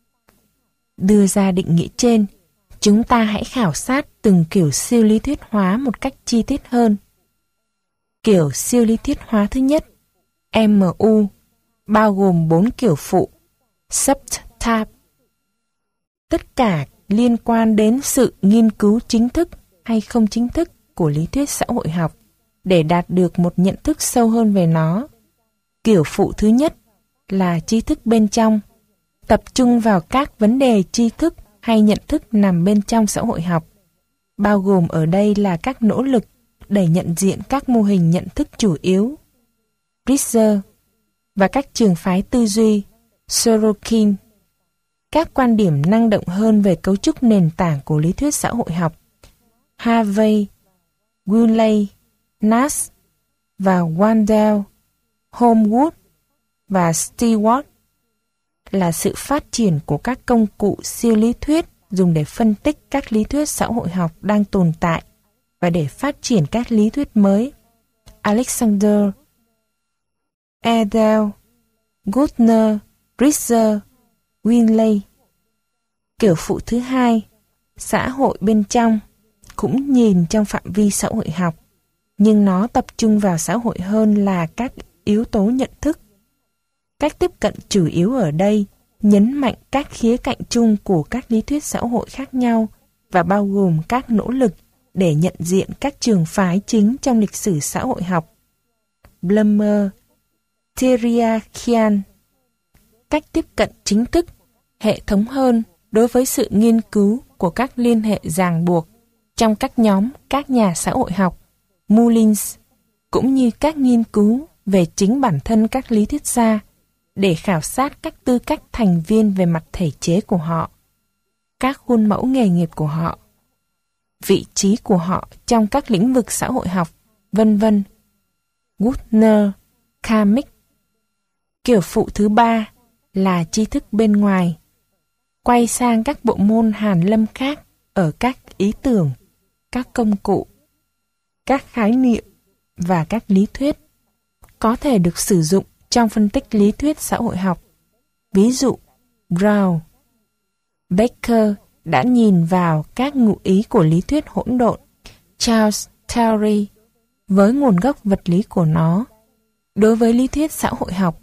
Đưa ra định nghĩa trên, chúng ta hãy khảo sát từng kiểu siêu lý thuyết hóa một cách chi tiết hơn. Kiểu siêu lý thuyết hóa thứ nhất, MU, bao gồm 4 kiểu phụ, subtype. Tất cả liên quan đến sự nghiên cứu chính thức hay không chính thức của lý thuyết xã hội học để đạt được một nhận thức sâu hơn về nó. Kiểu phụ thứ nhất là tri thức bên trong, tập trung vào các vấn đề tri thức hay nhận thức nằm bên trong xã hội học, bao gồm ở đây là các nỗ lực để nhận diện các mô hình nhận thức chủ yếu, Richter, và các trường phái tư duy, Sorokin, các quan điểm năng động hơn về cấu trúc nền tảng của lý thuyết xã hội học, Harvey, Wiley, Nash và Wandel, Homewood và Stewart, là sự phát triển của các công cụ siêu lý thuyết dùng để phân tích các lý thuyết xã hội học đang tồn tại và để phát triển các lý thuyết mới. Alexander, Edel, Gutner, Richter, Wiley. Kiểu phụ thứ hai, xã hội bên trong, cũng nhìn trong phạm vi xã hội học, nhưng nó tập trung vào xã hội hơn là các yếu tố nhận thức. Cách tiếp cận chủ yếu ở đây nhấn mạnh các khía cạnh chung của các lý thuyết xã hội khác nhau và bao gồm các nỗ lực để nhận diện các trường phái chính trong lịch sử xã hội học. Blumer, Thierry Khian cách tiếp cận chính thức, hệ thống hơn đối với sự nghiên cứu của các liên hệ ràng buộc trong các nhóm các nhà xã hội học, Mullins, cũng như các nghiên cứu về chính bản thân các lý thuyết gia để khảo sát các tư cách thành viên về mặt thể chế của họ, các khuôn mẫu nghề nghiệp của họ, vị trí của họ trong các lĩnh vực xã hội học, vân vân. Gutner, Kamick. Kiểu phụ thứ ba là tri thức bên ngoài, quay sang các bộ môn hàn lâm khác ở các ý tưởng, các công cụ, các khái niệm và các lý thuyết có thể được sử dụng trong phân tích lý thuyết xã hội học. Ví dụ, Brown, Baker đã nhìn vào các ngụ ý của lý thuyết hỗn độn, Charles Theory, với nguồn gốc vật lý của nó. Đối với lý thuyết xã hội học,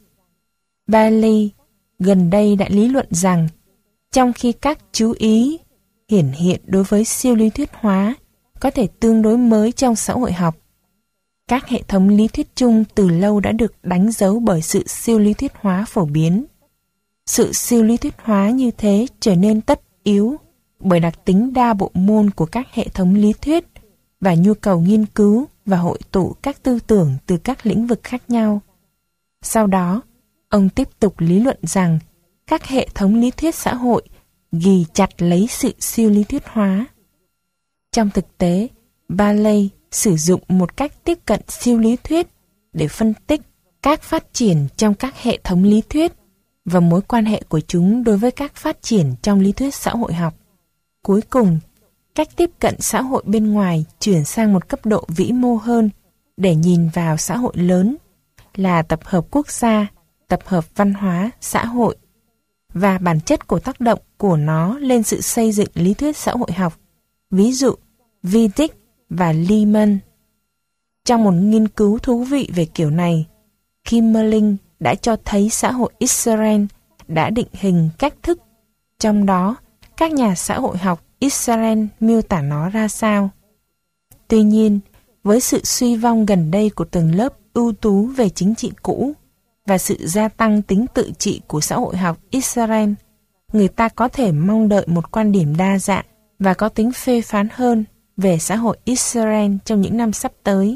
Bailey gần đây đã lý luận rằng trong khi các chú ý hiển hiện đối với siêu lý thuyết hóa có thể tương đối mới trong xã hội học, các hệ thống lý thuyết chung từ lâu đã được đánh dấu bởi sự siêu lý thuyết hóa phổ biến. Sự siêu lý thuyết hóa như thế trở nên tất yếu bởi đặc tính đa bộ môn của các hệ thống lý thuyết và nhu cầu nghiên cứu và hội tụ các tư tưởng từ các lĩnh vực khác nhau. Sau đó, ông tiếp tục lý luận rằng các hệ thống lý thuyết xã hội ghì chặt lấy sự siêu lý thuyết hóa. Trong thực tế, Bailey sử dụng một cách tiếp cận siêu lý thuyết để phân tích các phát triển trong các hệ thống lý thuyết và mối quan hệ của chúng đối với các phát triển trong lý thuyết xã hội học. Cuối cùng, cách tiếp cận xã hội bên ngoài chuyển sang một cấp độ vĩ mô hơn để nhìn vào xã hội lớn là tập hợp quốc gia, tập hợp văn hóa, xã hội và bản chất của tác động của nó lên sự xây dựng lý thuyết xã hội học. Ví dụ, Vidic và Lehman. Trong một nghiên cứu thú vị về kiểu này, Kimmerling đã cho thấy xã hội Israel đã định hình cách thức, trong đó các nhà xã hội học Israel miêu tả nó ra sao. Tuy nhiên, với sự suy vong gần đây của tầng lớp ưu tú về chính trị cũ và sự gia tăng tính tự trị của xã hội học Israel, người ta có thể mong đợi một quan điểm đa dạng và có tính phê phán hơn về xã hội Israel trong những năm sắp tới.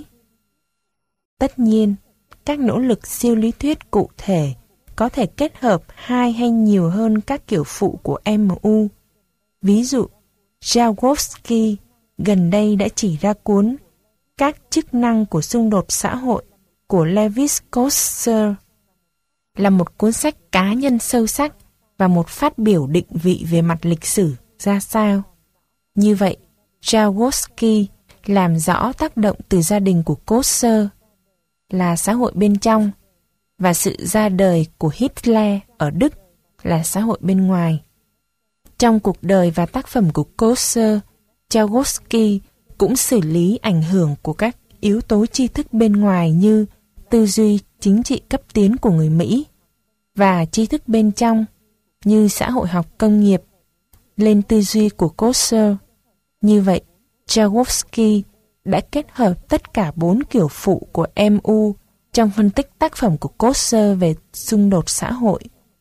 Tất nhiên, các nỗ lực siêu lý thuyết cụ thể có thể kết hợp hai hay nhiều hơn các kiểu phụ của MU. Ví dụ, Jaworski gần đây đã chỉ ra cuốn Các chức năng của xung đột xã hội của Lewis Kosser, là một cuốn sách cá nhân sâu sắc và một phát biểu định vị về mặt lịch sử ra sao. Như vậy, Jaworski làm rõ tác động từ gia đình của Kosser là xã hội bên trong và sự ra đời của Hitler ở Đức là xã hội bên ngoài. Trong cuộc đời và tác phẩm của Kosser, Jaworski cũng xử lý ảnh hưởng của các yếu tố tri thức bên ngoài như tư duy chính trị cấp tiến của người Mỹ và tri thức bên trong như xã hội học công nghiệp lên tư duy của Kosser. Như vậy, Jaworski đã kết hợp tất cả 4 kiểu phụ của MU trong phân tích tác phẩm của Kosser về xung đột xã hội.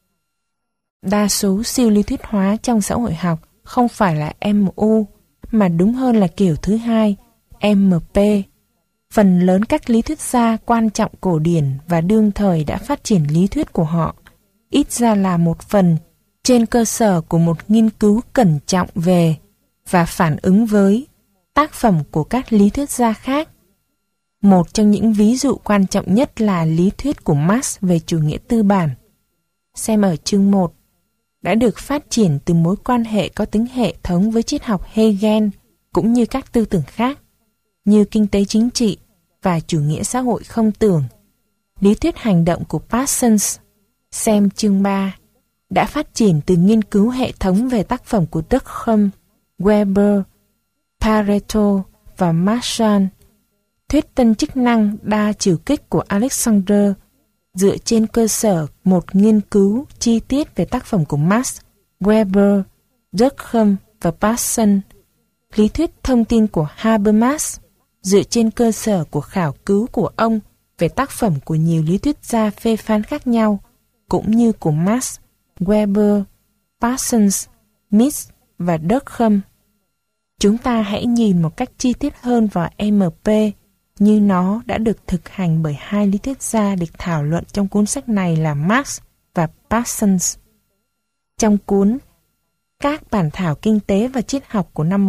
Đa số siêu lý thuyết hóa trong xã hội học không phải là MU, mà đúng hơn là kiểu thứ hai, MP. Phần lớn các lý thuyết gia quan trọng cổ điển và đương thời đã phát triển lý thuyết của họ, ít ra là một phần, trên cơ sở của một nghiên cứu cẩn trọng về và phản ứng với tác phẩm của các lý thuyết gia khác. Một trong những ví dụ quan trọng nhất là lý thuyết của Marx về chủ nghĩa tư bản. Xem ở chương 1, đã được phát triển từ mối quan hệ có tính hệ thống với triết học Hegel cũng như các tư tưởng khác, như kinh tế chính trị và chủ nghĩa xã hội không tưởng. Lý thuyết hành động của Parsons, xem chương 3, đã phát triển từ nghiên cứu hệ thống về tác phẩm của Durkheim, Weber, Pareto và Marshall. Thuyết tân chức năng đa chiều kích của Alexander dựa trên cơ sở một nghiên cứu chi tiết về tác phẩm của Marx, Weber, Durkheim và Parsons. Lý thuyết thông tin của Habermas dựa trên cơ sở của khảo cứu của ông về tác phẩm của nhiều lý thuyết gia phê phán khác nhau, cũng như của Marx, Weber, Parsons, Smith và Durkheim. Chúng ta hãy nhìn một cách chi tiết hơn vào MP như nó đã được thực hành bởi hai lý thuyết gia được thảo luận trong cuốn sách này là Marx và Parsons. Trong cuốn Các bản thảo kinh tế và triết học của năm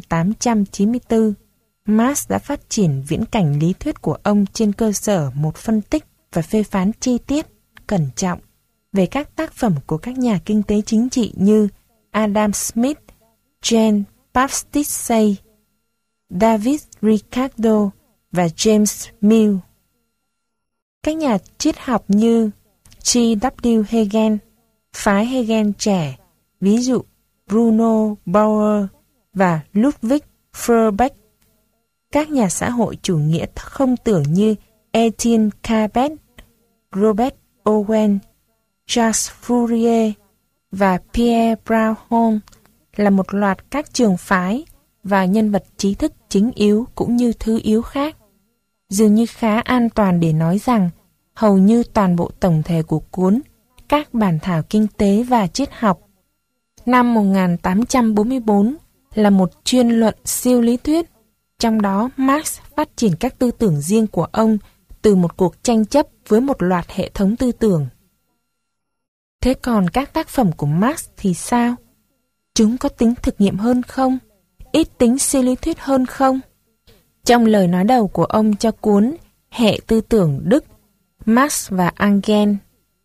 1894, Marx đã phát triển viễn cảnh lý thuyết của ông trên cơ sở một phân tích và phê phán chi tiết, cẩn trọng về các tác phẩm của các nhà kinh tế chính trị như Adam Smith, Jean Baptiste Say, David Ricardo và James Mill. Các nhà triết học như G.W. Hegel, phái Hegel trẻ, ví dụ Bruno Bauer và Ludwig Feuerbach. Các nhà xã hội chủ nghĩa không tưởng như Etienne Cabet, Robert Owen, Charles Fourier và Pierre Proudhon là một loạt các trường phái và nhân vật trí thức chính yếu cũng như thứ yếu khác. Dường như khá an toàn để nói rằng hầu như toàn bộ tổng thể của cuốn Các bản thảo kinh tế và triết học năm 1844 là một chuyên luận siêu lý thuyết. Trong đó Marx phát triển các tư tưởng riêng của ông từ một cuộc tranh chấp với một loạt hệ thống tư tưởng. Thế còn các tác phẩm của Marx thì sao? Chúng có tính thực nghiệm hơn không? Ít tính siêu lý thuyết hơn không? Trong lời nói đầu của ông cho cuốn Hệ tư tưởng Đức, Marx và Engels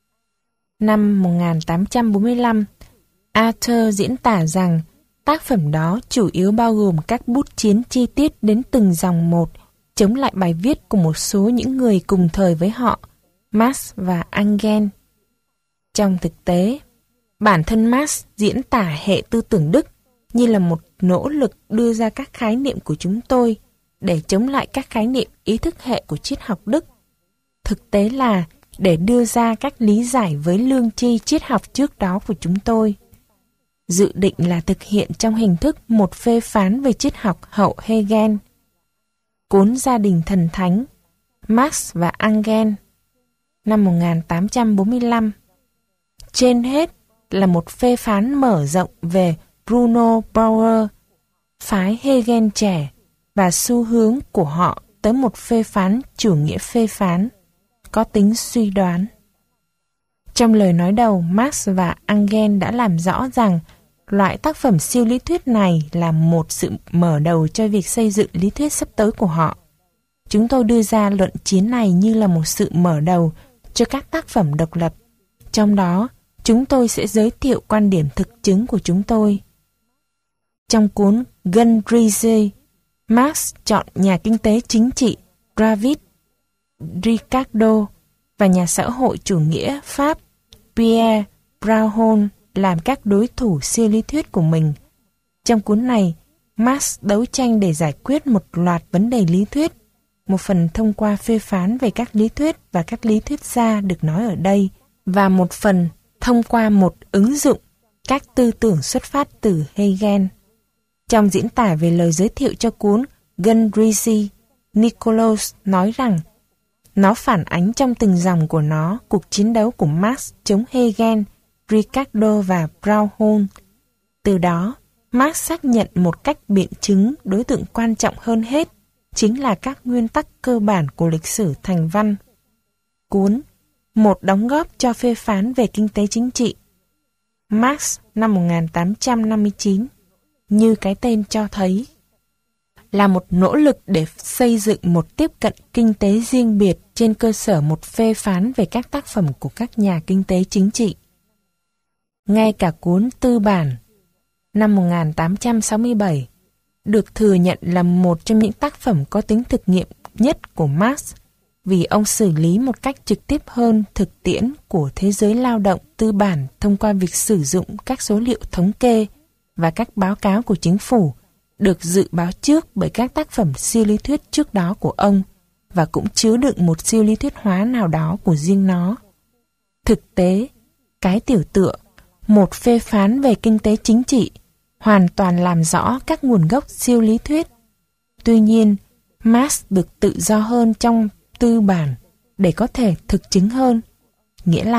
năm 1845, Arthur diễn tả rằng tác phẩm đó chủ yếu bao gồm các bút chiến chi tiết đến từng dòng một, chống lại bài viết của một số những người cùng thời với họ, Marx và Engels. Trong thực tế, bản thân Marx diễn tả hệ tư tưởng Đức như là một nỗ lực đưa ra các khái niệm của chúng tôi để chống lại các khái niệm ý thức hệ của triết học Đức. Thực tế là để đưa ra các lý giải với lương tri triết học trước đó của chúng tôi. Dự định là thực hiện trong hình thức một phê phán về triết học hậu Hegel. Cuốn Gia đình thần thánh, Marx và Engels năm 1845. Trên hết là một phê phán mở rộng về Bruno Bauer, phái Hegel trẻ và xu hướng của họ tới một phê phán chủ nghĩa phê phán, có tính suy đoán. Trong lời nói đầu, Marx và Engels đã làm rõ rằng loại tác phẩm siêu lý thuyết này là một sự mở đầu cho việc xây dựng lý thuyết sắp tới của họ. Chúng tôi đưa ra luận chiến này như là một sự mở đầu cho các tác phẩm độc lập. Trong đó, chúng tôi sẽ giới thiệu quan điểm thực chứng của chúng tôi. Trong cuốn Grundrisse, Marx chọn nhà kinh tế chính trị David Ricardo và nhà xã hội chủ nghĩa Pháp Pierre Proudhon làm các đối thủ siêu lý thuyết của mình. Trong cuốn này, Marx đấu tranh để giải quyết một loạt vấn đề lý thuyết, một phần thông qua phê phán về các lý thuyết và các lý thuyết gia được nói ở đây, và một phần thông qua một ứng dụng các tư tưởng xuất phát từ Hegel. Trong diễn tả về lời giới thiệu cho cuốn Grundrisse, Nicholas nói rằng nó phản ánh trong từng dòng của nó cuộc chiến đấu của Marx chống Hegel, Ricardo và Proudhon. Từ đó, Marx xác nhận một cách biện chứng đối tượng quan trọng hơn hết chính là các nguyên tắc cơ bản của lịch sử thành văn. Cuốn Một đóng góp cho phê phán về kinh tế chính trị, Marx năm 1859, như cái tên cho thấy, là một nỗ lực để xây dựng một tiếp cận kinh tế riêng biệt trên cơ sở một phê phán về các tác phẩm của các nhà kinh tế chính trị. Ngay cả cuốn Tư bản năm 1867 được thừa nhận là một trong những tác phẩm có tính thực nghiệm nhất của Marx vì ông xử lý một cách trực tiếp hơn thực tiễn của thế giới lao động tư bản thông qua việc sử dụng các số liệu thống kê và các báo cáo của chính phủ được dự báo trước bởi các tác phẩm siêu lý thuyết trước đó của ông và cũng chứa đựng một siêu lý thuyết hóa nào đó của riêng nó. Thực tế, cái tiểu tựa, một phê phán về kinh tế chính trị, hoàn toàn làm rõ các nguồn gốc siêu lý thuyết. Tuy nhiên, Marx được tự do hơn trong tư bản để có thể thực chứng hơn, nghĩa là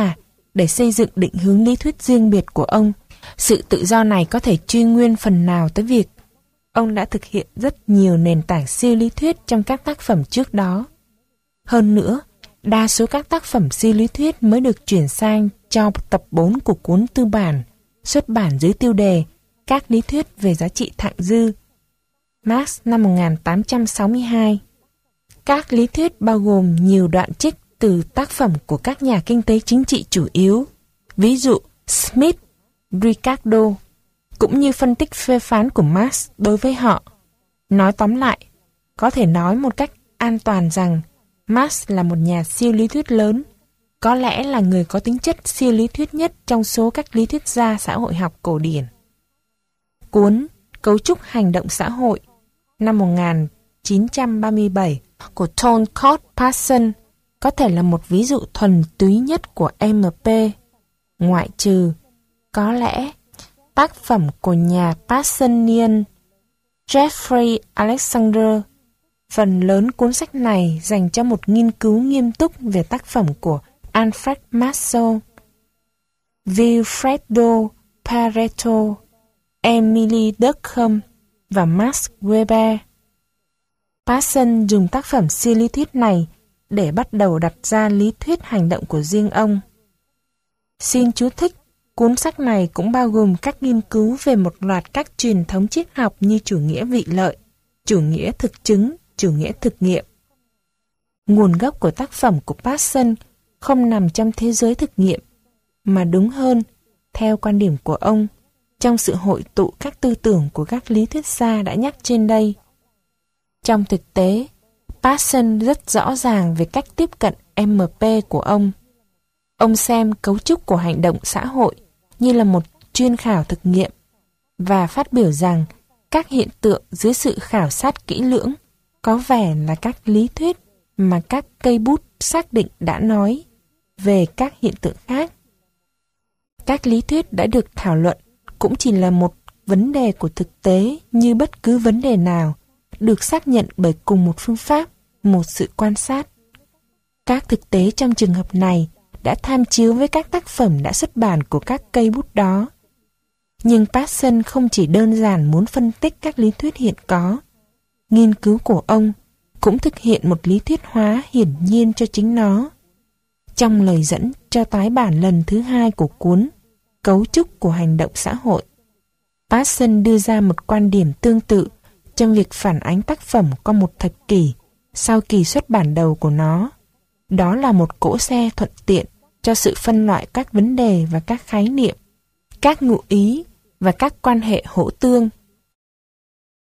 để xây dựng định hướng lý thuyết riêng biệt của ông. Sự tự do này có thể truy nguyên phần nào tới việc ông đã thực hiện rất nhiều nền tảng siêu lý thuyết trong các tác phẩm trước đó. Hơn nữa, đa số các tác phẩm siêu lý thuyết mới được chuyển sang cho tập 4 của cuốn tư bản, xuất bản dưới tiêu đề Các lý thuyết về giá trị thặng dư, Marx năm 1862. Các lý thuyết bao gồm nhiều đoạn trích từ tác phẩm của các nhà kinh tế chính trị chủ yếu, ví dụ Smith, Ricardo, cũng như phân tích phê phán của Marx đối với họ. Nói tóm lại, có thể nói một cách an toàn rằng Marx là một nhà siêu lý thuyết lớn, có lẽ là người có tính chất siêu lý thuyết nhất trong số các lý thuyết gia xã hội học cổ điển. Cuốn Cấu trúc hành động xã hội năm 1937 của Tolcott Parsons có thể là một ví dụ thuần túy nhất của MP, ngoại trừ, có lẽ, tác phẩm của nhà Parsonian Jeffrey Alexander. Phần lớn cuốn sách này dành cho một nghiên cứu nghiêm túc về tác phẩm của Alfred Marshall, Wilfredo Pareto, Emily Durkheim và Max Weber. Parsons dùng tác phẩm siêu lý thuyết này để bắt đầu đặt ra lý thuyết hành động của riêng ông. Xin chú thích, cuốn sách này cũng bao gồm các nghiên cứu về một loạt các truyền thống triết học như chủ nghĩa vị lợi, chủ nghĩa thực chứng, chủ nghĩa thực nghiệm. Nguồn gốc của tác phẩm của Parsons không nằm trong thế giới thực nghiệm, mà đúng hơn, theo quan điểm của ông, trong sự hội tụ các tư tưởng của các lý thuyết gia đã nhắc trên đây. Trong thực tế, Parsons rất rõ ràng về cách tiếp cận MP của ông. Ông xem cấu trúc của hành động xã hội như là một chuyên khảo thực nghiệm và phát biểu rằng các hiện tượng dưới sự khảo sát kỹ lưỡng có vẻ là các lý thuyết mà các cây bút xác định đã nói về các hiện tượng khác. Các lý thuyết đã được thảo luận cũng chỉ là một vấn đề của thực tế như bất cứ vấn đề nào, được xác nhận bởi cùng một phương pháp, một sự quan sát. Các thực tế trong trường hợp này đã tham chiếu với các tác phẩm đã xuất bản của các cây bút đó. Nhưng Parsons không chỉ đơn giản muốn phân tích các lý thuyết hiện có. Nghiên cứu của ông cũng thực hiện một lý thuyết hóa hiển nhiên cho chính nó. Trong lời dẫn cho tái bản lần thứ 2 của cuốn Cấu trúc của hành động xã hội, Parsons đưa ra một quan điểm tương tự trong việc phản ánh tác phẩm qua một thập kỷ sau kỳ xuất bản đầu của nó. Đó là một cỗ xe thuận tiện cho sự phân loại các vấn đề và các khái niệm, các ngụ ý và các quan hệ hỗ tương